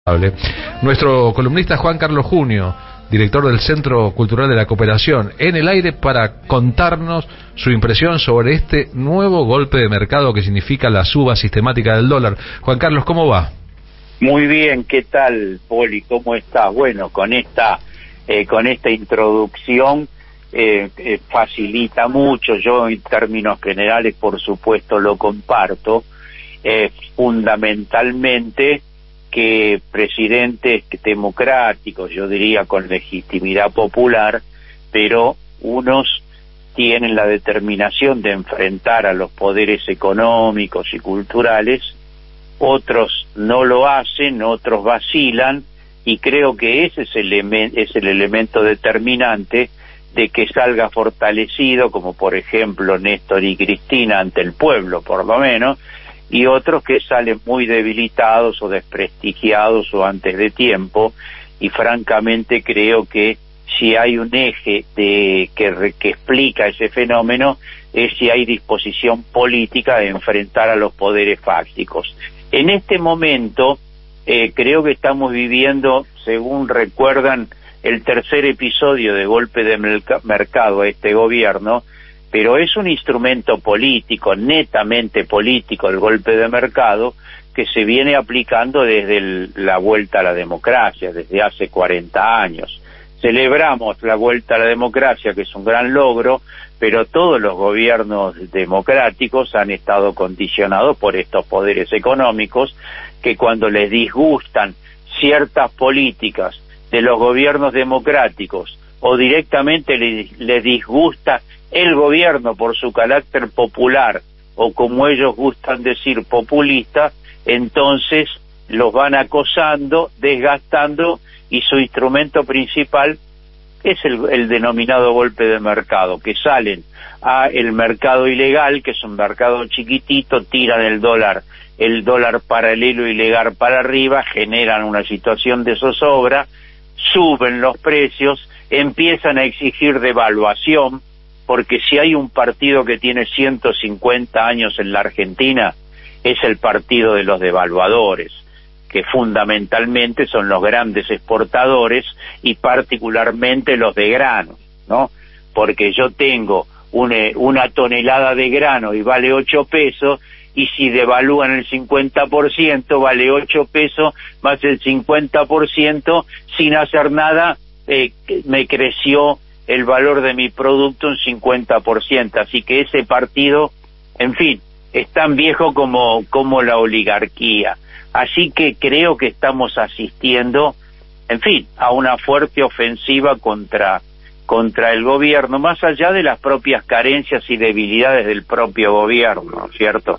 Nuestro columnista Juan Carlos Junio, director del Centro Cultural de la Cooperación, en el aire para contarnos su impresión sobre este nuevo golpe de mercado que significa la suba sistemática del dólar. Juan Carlos, ¿cómo va? Muy bien, ¿qué tal, Poli? ¿Cómo estás? Bueno, con esta introducción facilita mucho. Yo, en términos generales, por supuesto, lo comparto. Fundamentalmente que presidentes democráticos, yo diría con legitimidad popular, pero unos tienen la determinación de enfrentar a los poderes económicos y culturales, otros no lo hacen, otros vacilan, y creo que ese es el elemento determinante de que salga fortalecido, como por ejemplo Néstor y Cristina ante el pueblo, por lo menos, y otros que salen muy debilitados o desprestigiados o antes de tiempo, y francamente creo que si hay un eje que explica ese fenómeno es si hay disposición política de enfrentar a los poderes fácticos. En este momento creo que estamos viviendo, según recuerdan, el tercer episodio de golpe de mercado a este gobierno, pero es un instrumento político, netamente político, el golpe de mercado, que se viene aplicando desde la vuelta a la democracia, desde hace 40 años. Celebramos la vuelta a la democracia, que es un gran logro, pero todos los gobiernos democráticos han estado condicionados por estos poderes económicos que cuando les disgustan ciertas políticas de los gobiernos democráticos o directamente les disgusta el gobierno por su carácter popular o, como ellos gustan decir, populista, entonces los van acosando, desgastando, y su instrumento principal es el denominado golpe de mercado, que salen a el mercado ilegal, que es un mercado chiquitito, tiran el dólar paralelo ilegal para arriba, generan una situación de zozobra, suben los precios, empiezan a exigir devaluación, porque si hay un partido que tiene 150 años en la Argentina, es el partido de los devaluadores, que fundamentalmente son los grandes exportadores y particularmente los de grano, ¿no? Porque yo tengo una tonelada de grano y vale 8 pesos, y si devalúan el 50%, vale 8 pesos más el 50%, sin hacer nada, me creció el valor de mi producto un 50%, así que ese partido, en fin, es tan viejo como la oligarquía. Así que creo que estamos asistiendo, en fin, a una fuerte ofensiva contra el gobierno, más allá de las propias carencias y debilidades del propio gobierno, ¿cierto?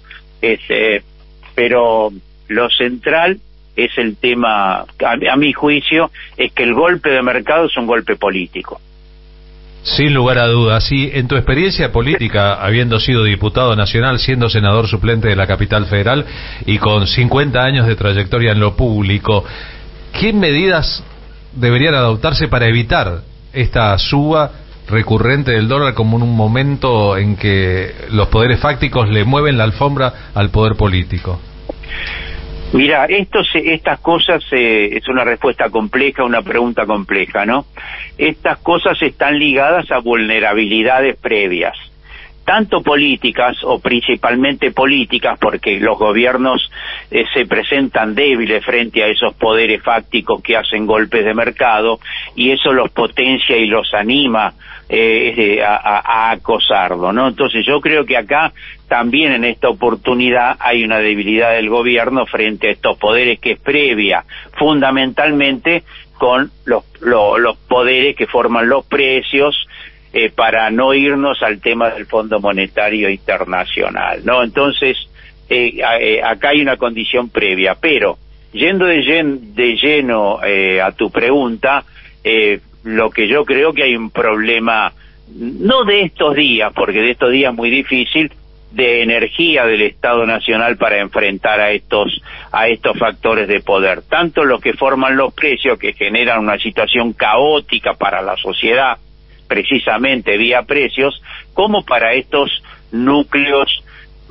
Pero lo central es el tema, a mi juicio, es que el golpe de mercado es un golpe político. Sin lugar a dudas. Y en tu experiencia política, habiendo sido diputado nacional, siendo senador suplente de la capital federal y con 50 años de trayectoria en lo público, ¿qué medidas deberían adoptarse para evitar esta suba recurrente del dólar como en un momento en que los poderes fácticos le mueven la alfombra al poder político? Mira, estas cosas, es una respuesta compleja, una pregunta compleja, ¿no? Estas cosas están ligadas a vulnerabilidades previas, tanto políticas o principalmente políticas, porque los gobiernos se presentan débiles frente a esos poderes fácticos que hacen golpes de mercado, y eso los potencia y los anima a acosarlo, ¿no? Entonces yo creo que acá también en esta oportunidad hay una debilidad del gobierno frente a estos poderes que es previa, fundamentalmente con los poderes que forman los precios, para no irnos al tema del Fondo Monetario Internacional, ¿no? Entonces, acá hay una condición previa, pero yendo de lleno a tu pregunta, lo que yo creo que hay un problema, no de estos días, porque de estos días es muy difícil, de energía del Estado Nacional para enfrentar a estos factores de poder, tanto los que forman los precios, que generan una situación caótica para la sociedad, precisamente vía precios, como para estos núcleos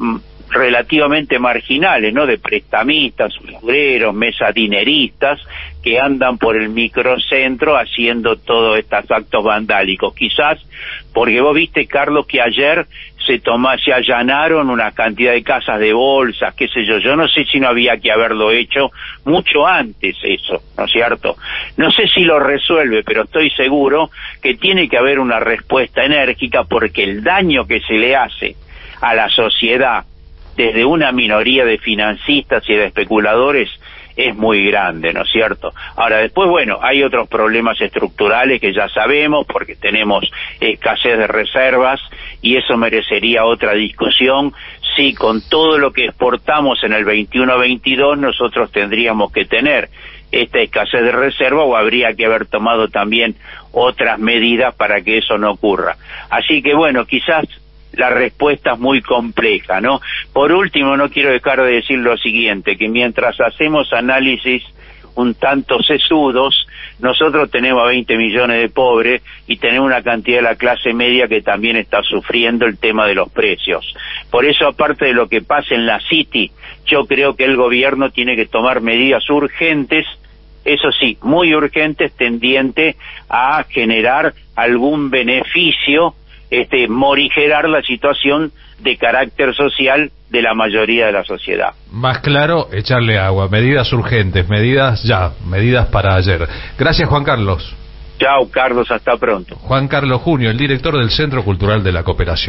relativamente marginales, ¿no? De prestamistas, obreros, mesadineristas, que andan por el microcentro haciendo todos estos actos vandálicos. Quizás porque vos viste, Carlos, que ayer se allanaron una cantidad de casas de bolsas, qué sé yo no sé si no había que haberlo hecho mucho antes eso, ¿no es cierto? No sé si lo resuelve, pero estoy seguro que tiene que haber una respuesta enérgica, porque el daño que se le hace a la sociedad desde una minoría de financistas y de especuladores es muy grande, ¿no es cierto? Ahora, después, bueno, hay otros problemas estructurales que ya sabemos, porque tenemos escasez de reservas, y eso merecería otra discusión. Sí, con todo lo que exportamos en el 21-22, nosotros tendríamos que tener esta escasez de reserva, o habría que haber tomado también otras medidas para que eso no ocurra. Así que, bueno, quizás la respuesta es muy compleja, ¿no? Por último, no quiero dejar de decir lo siguiente, que mientras hacemos análisis un tanto sesudos, nosotros tenemos a 20 millones de pobres y tenemos una cantidad de la clase media que también está sufriendo el tema de los precios. Por eso, aparte de lo que pasa en la City, yo creo que el gobierno tiene que tomar medidas urgentes, eso sí, muy urgentes, tendiente a generar algún beneficio, morigerar la situación de carácter social de la mayoría de la sociedad. Más claro, echarle agua, medidas urgentes, medidas ya, medidas para ayer. Gracias, Juan Carlos. Chao, Carlos, hasta pronto. Juan Carlos Junio, el director del Centro Cultural de la Cooperación.